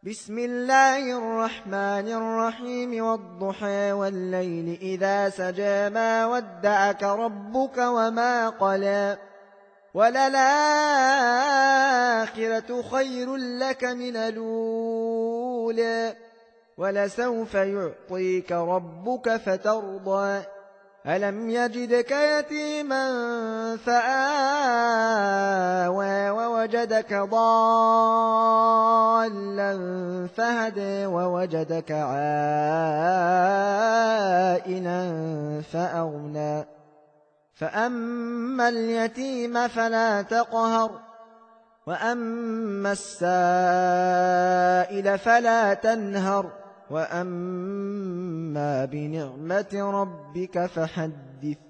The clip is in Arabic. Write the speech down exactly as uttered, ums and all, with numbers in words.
بسم الله الرحمن الرحيم والضحى والليل إذا سجى ما ودعك ربك وما قلى وللآخرة خير لك من الأولى ولسوف يعطيك ربك فترضى ألم يجدك يتيما فآوى ووجدك ضالا فهدى ووجدك عائلا فأغنى فأما اليتيم فلا تقهر وأما السائل فلا تنهر وأما بنعمة ربك فحدث